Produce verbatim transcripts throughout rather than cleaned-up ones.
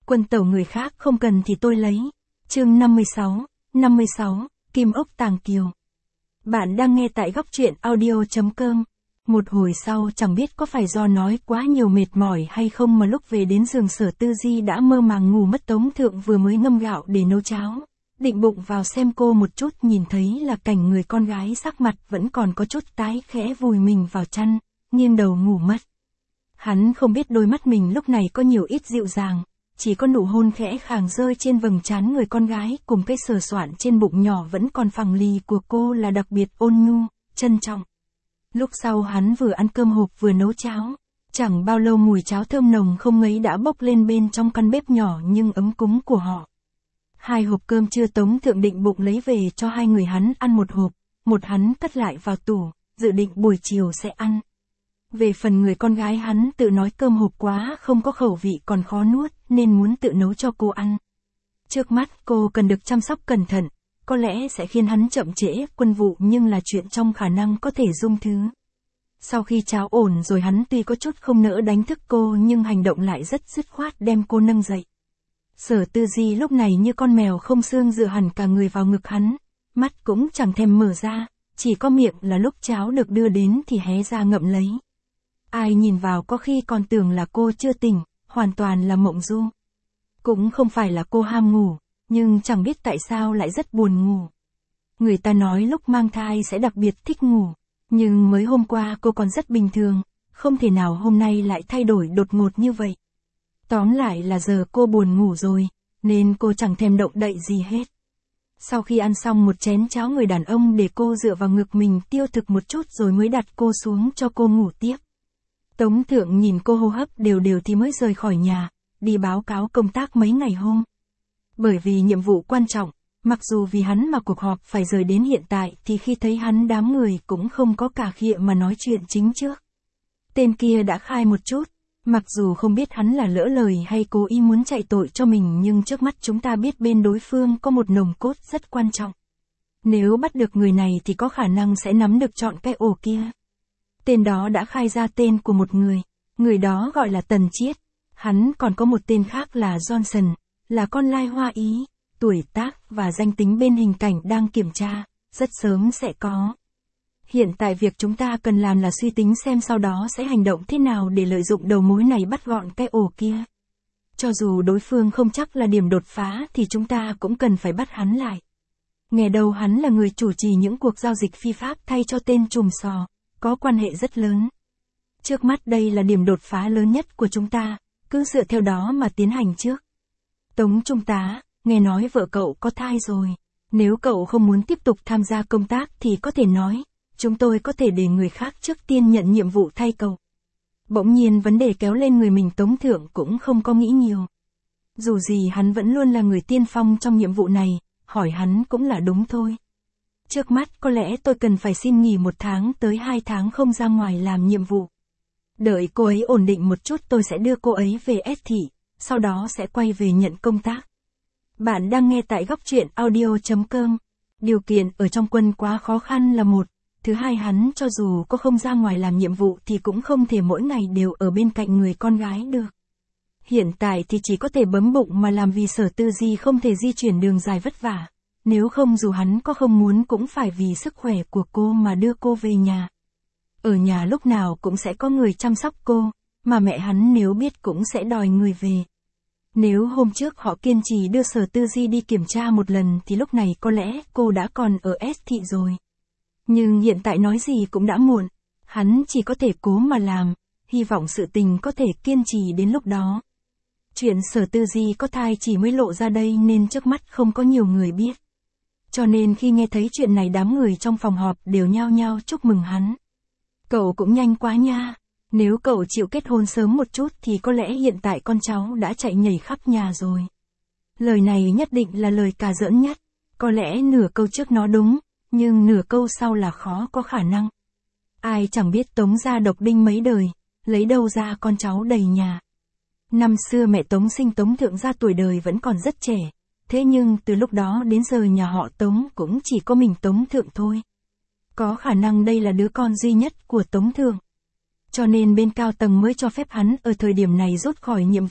Quân tẩu người khác không cần thì tôi lấy. Chương năm mươi sáu, năm mươi sáu, Kim ốc tàng kiều. Bạn đang nghe tại góc truyện audio.com. Một hồi sau chẳng biết có phải do nói quá nhiều mệt mỏi hay không mà lúc về đến giường Sở Tư Di đã mơ màng ngủ mất. Tống Thượng vừa mới ngâm gạo để nấu cháo, định bụng vào xem cô một chút, nhìn thấy là cảnh người con gái sắc mặt vẫn còn có chút tái, khẽ vùi mình vào chăn, nghiêng đầu ngủ mất. Hắn không biết đôi mắt mình lúc này có nhiều ít dịu dàng, chỉ có nụ hôn khẽ khàng rơi trên vầng trán người con gái cùng cái sờ soạn trên bụng nhỏ vẫn còn phẳng lì của cô là đặc biệt ôn nhu, trân trọng. Lúc sau hắn vừa ăn cơm hộp vừa nấu cháo, chẳng bao lâu mùi cháo thơm nồng không ngấy đã bốc lên bên trong căn bếp nhỏ nhưng ấm cúng của họ. Hai hộp cơm trưa Tống Thượng định bụng lấy về cho hai người hắn ăn một hộp, một hắn cất lại vào tủ, dự định buổi chiều sẽ ăn. Về phần người con gái hắn tự nói cơm hộp quá không có khẩu vị còn khó nuốt nên muốn tự nấu cho cô ăn. Trước mắt cô cần được chăm sóc cẩn thận, có lẽ sẽ khiến hắn chậm trễ quân vụ nhưng là chuyện trong khả năng có thể dung thứ. Sau khi cháo ổn rồi hắn tuy có chút không nỡ đánh thức cô nhưng hành động lại rất dứt khoát đem cô nâng dậy. Sở Tư Di lúc này như con mèo không xương dựa hẳn cả người vào ngực hắn, mắt cũng chẳng thèm mở ra, chỉ có miệng là lúc cháo được đưa đến thì hé ra ngậm lấy. Ai nhìn vào có khi còn tưởng là cô chưa tỉnh, hoàn toàn là mộng du. Cũng không phải là cô ham ngủ, nhưng chẳng biết tại sao lại rất buồn ngủ. Người ta nói lúc mang thai sẽ đặc biệt thích ngủ, nhưng mới hôm qua cô còn rất bình thường, không thể nào hôm nay lại thay đổi đột ngột như vậy. Tóm lại là giờ cô buồn ngủ rồi, nên cô chẳng thèm động đậy gì hết. Sau khi ăn xong một chén cháo người đàn ông để cô dựa vào ngực mình tiêu thực một chút rồi mới đặt cô xuống cho cô ngủ tiếp. Tống Thượng nhìn cô hô hấp đều đều thì mới rời khỏi nhà, đi báo cáo công tác mấy ngày hôm. Bởi vì nhiệm vụ quan trọng, mặc dù vì hắn mà cuộc họp phải rời đến hiện tại thì khi thấy hắn đám người cũng không có cả khịa mà nói chuyện chính trước. Tên kia đã khai một chút, mặc dù không biết hắn là lỡ lời hay cố ý muốn chạy tội cho mình nhưng trước mắt chúng ta biết bên đối phương có một nòng cốt rất quan trọng. Nếu bắt được người này thì có khả năng sẽ nắm được trọn cái ổ kia. Tên đó đã khai ra tên của một người, người đó gọi là Tần Chiết, hắn còn có một tên khác là Johnson, là con lai Hoa Ý, tuổi tác và danh tính bên hình cảnh đang kiểm tra, rất sớm sẽ có. Hiện tại việc chúng ta cần làm là suy tính xem sau đó sẽ hành động thế nào để lợi dụng đầu mối này bắt gọn cái ổ kia. Cho dù đối phương không chắc là điểm đột phá thì chúng ta cũng cần phải bắt hắn lại. Nghe đầu hắn là người chủ trì những cuộc giao dịch phi pháp thay cho tên trùm sò, có quan hệ rất lớn. Trước mắt đây là điểm đột phá lớn nhất của chúng ta, cứ dựa theo đó mà tiến hành trước. Tống Trung tá, nghe nói vợ cậu có thai rồi, nếu cậu không muốn tiếp tục tham gia công tác thì có thể nói, chúng tôi có thể để người khác trước tiên nhận nhiệm vụ thay cậu. Bỗng nhiên vấn đề kéo lên người mình. Tống Thượng cũng không có nghĩ nhiều. Dù gì hắn vẫn luôn là người tiên phong trong nhiệm vụ này, hỏi hắn cũng là đúng thôi. Trước mắt có lẽ tôi cần phải xin nghỉ một tháng tới hai tháng không ra ngoài làm nhiệm vụ. Đợi cô ấy ổn định một chút tôi sẽ đưa cô ấy về S thị, sau đó sẽ quay về nhận công tác. Bạn đang nghe tại góc truyện audio.com. Điều kiện ở trong quân quá khó khăn là một. Thứ hai hắn cho dù có không ra ngoài làm nhiệm vụ thì cũng không thể mỗi ngày đều ở bên cạnh người con gái được. Hiện tại thì chỉ có thể bấm bụng mà làm vì Sở Tư Di không thể di chuyển đường dài vất vả. Nếu không dù hắn có không muốn cũng phải vì sức khỏe của cô mà đưa cô về nhà. Ở nhà lúc nào cũng sẽ có người chăm sóc cô, mà mẹ hắn nếu biết cũng sẽ đòi người về. Nếu hôm trước họ kiên trì đưa Sở Tư Di đi kiểm tra một lần thì lúc này có lẽ cô đã còn ở S thị rồi. Nhưng hiện tại nói gì cũng đã muộn, hắn chỉ có thể cố mà làm, hy vọng sự tình có thể kiên trì đến lúc đó. Chuyện Sở Tư Di có thai chỉ mới lộ ra đây nên trước mắt không có nhiều người biết. Cho nên khi nghe thấy chuyện này đám người trong phòng họp đều nhao nhao chúc mừng hắn. Cậu cũng nhanh quá nha, nếu cậu chịu kết hôn sớm một chút thì có lẽ hiện tại con cháu đã chạy nhảy khắp nhà rồi. Lời này nhất định là lời cà giỡn nhất, có lẽ nửa câu trước nó đúng, nhưng nửa câu sau là khó có khả năng. Ai chẳng biết Tống gia độc đinh mấy đời, lấy đâu ra con cháu đầy nhà. Năm xưa mẹ Tống sinh Tống Thượng gia tuổi đời vẫn còn rất trẻ, thế nhưng từ lúc đó đến giờ nhà họ Tống cũng chỉ có mình Tống Thượng thôi. Có khả năng đây là đứa con duy nhất của Tống Thượng. Cho nên bên cao tầng mới cho phép hắn ở thời điểm này rút khỏi nhiệm vụ,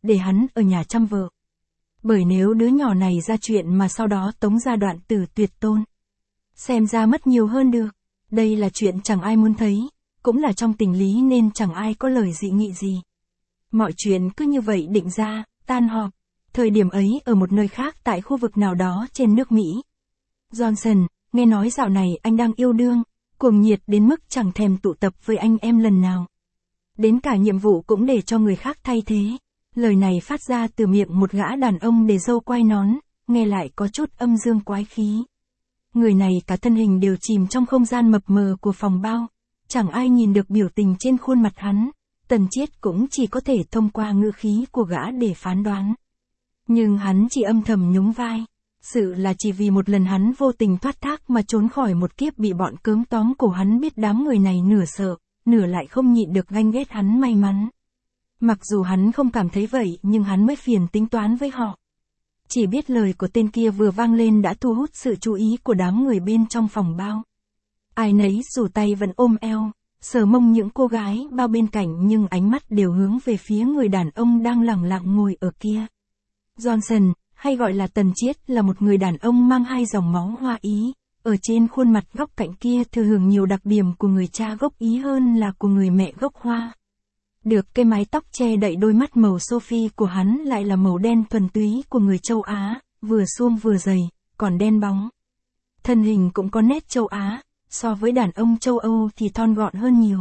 để hắn ở nhà chăm vợ. Bởi nếu đứa nhỏ này ra chuyện mà sau đó tống ra đoạn tử tuyệt tôn. Xem ra mất nhiều hơn được. Đây là chuyện chẳng ai muốn thấy, cũng là trong tình lý nên chẳng ai có lời dị nghị gì. Mọi chuyện cứ như vậy định ra, tan họp. Thời điểm ấy ở một nơi khác tại khu vực nào đó trên nước Mỹ. Johnson, nghe nói dạo này anh đang yêu đương, cuồng nhiệt đến mức chẳng thèm tụ tập với anh em lần nào. Đến cả nhiệm vụ cũng để cho người khác thay thế. Lời này phát ra từ miệng một gã đàn ông để râu quai nón, nghe lại có chút âm dương quái khí. Người này cả thân hình đều chìm trong không gian mập mờ của phòng bao. Chẳng ai nhìn được biểu tình trên khuôn mặt hắn. Tần Chiết cũng chỉ có thể thông qua ngữ khí của gã để phán đoán. Nhưng hắn chỉ âm thầm nhún vai. Sự là chỉ vì một lần hắn vô tình thoát thác mà trốn khỏi một kiếp bị bọn cớm tóm cổ hắn biết đám người này nửa sợ, nửa lại không nhịn được ganh ghét hắn may mắn. Mặc dù hắn không cảm thấy vậy nhưng hắn mới phiền tính toán với họ. Chỉ biết lời của tên kia vừa vang lên đã thu hút sự chú ý của đám người bên trong phòng bao. Ai nấy dù tay vẫn ôm eo, sờ mông những cô gái bao bên cạnh nhưng ánh mắt đều hướng về phía người đàn ông đang lẳng lặng ngồi ở kia. Johnson, hay gọi là Tần Chiết, là một người đàn ông mang hai dòng máu Hoa Ý, ở trên khuôn mặt góc cạnh kia thừa hưởng nhiều đặc điểm của người cha gốc Ý hơn là của người mẹ gốc Hoa. Được cái mái tóc che đậy đôi mắt màu Sophie của hắn lại là màu đen thuần túy của người châu Á, vừa suông vừa dày, còn đen bóng. Thân hình cũng có nét châu Á, so với đàn ông châu Âu thì thon gọn hơn nhiều.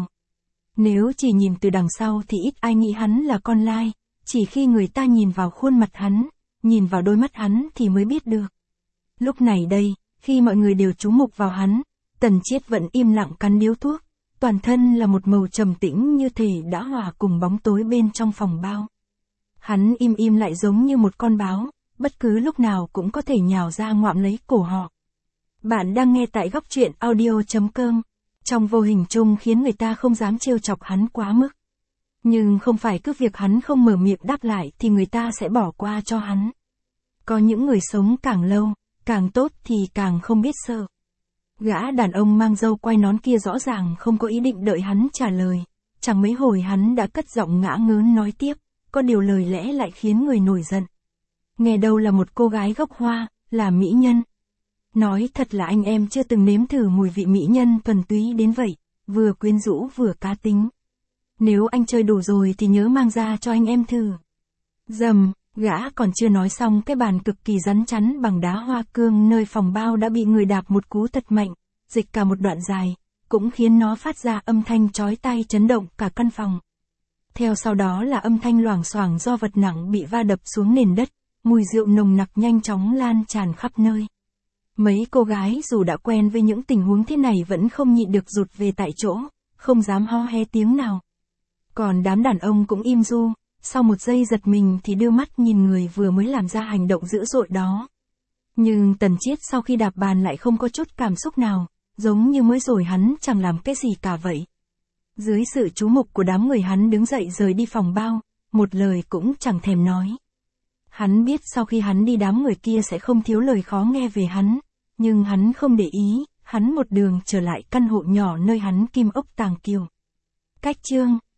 Nếu chỉ nhìn từ đằng sau thì ít ai nghĩ hắn là con lai, chỉ khi người ta nhìn vào khuôn mặt hắn, nhìn vào đôi mắt hắn thì mới biết được. Lúc này đây, khi mọi người đều chú mục vào hắn, Tần Chiết vẫn im lặng cắn điếu thuốc, toàn thân là một màu trầm tĩnh như thể đã hòa cùng bóng tối bên trong phòng bao. Hắn im im lại giống như một con báo, bất cứ lúc nào cũng có thể nhào ra ngoạm lấy cổ họ. Bạn đang nghe tại góc truyện audio chấm com, trong vô hình chung khiến người ta không dám trêu chọc hắn quá mức. Nhưng không phải cứ việc hắn không mở miệng đáp lại thì người ta sẽ bỏ qua cho hắn. Có những người sống càng lâu, càng tốt thì càng không biết sợ. Gã đàn ông mang râu quai nón kia rõ ràng không có ý định đợi hắn trả lời. Chẳng mấy hồi hắn đã cất giọng ngã ngớn nói tiếp, có điều lời lẽ lại khiến người nổi giận. Nghe đâu là một cô gái gốc Hoa, là mỹ nhân. Nói thật là anh em chưa từng nếm thử mùi vị mỹ nhân thuần túy đến vậy, vừa quyến rũ vừa cá tính. Nếu anh chơi đủ rồi thì nhớ mang ra cho anh em thử. Dầm, gã còn chưa nói xong cái bàn cực kỳ rắn chắn bằng đá hoa cương nơi phòng bao đã bị người đạp một cú thật mạnh, dịch cả một đoạn dài, cũng khiến nó phát ra âm thanh chói tai chấn động cả căn phòng. Theo sau đó là âm thanh loảng xoảng do vật nặng bị va đập xuống nền đất, mùi rượu nồng nặc nhanh chóng lan tràn khắp nơi. Mấy cô gái dù đã quen với những tình huống thế này vẫn không nhịn được rụt về tại chỗ, không dám ho he tiếng nào. Còn đám đàn ông cũng im ru, sau một giây giật mình thì đưa mắt nhìn người vừa mới làm ra hành động dữ dội đó. Nhưng Tần Chiết sau khi đạp bàn lại không có chút cảm xúc nào, giống như mới rồi hắn chẳng làm cái gì cả vậy. Dưới sự chú mục của đám người hắn đứng dậy rời đi phòng bao, một lời cũng chẳng thèm nói. Hắn biết sau khi hắn đi đám người kia sẽ không thiếu lời khó nghe về hắn, nhưng hắn không để ý, hắn một đường trở lại căn hộ nhỏ nơi hắn kim ốc tàng kiều. Cách chương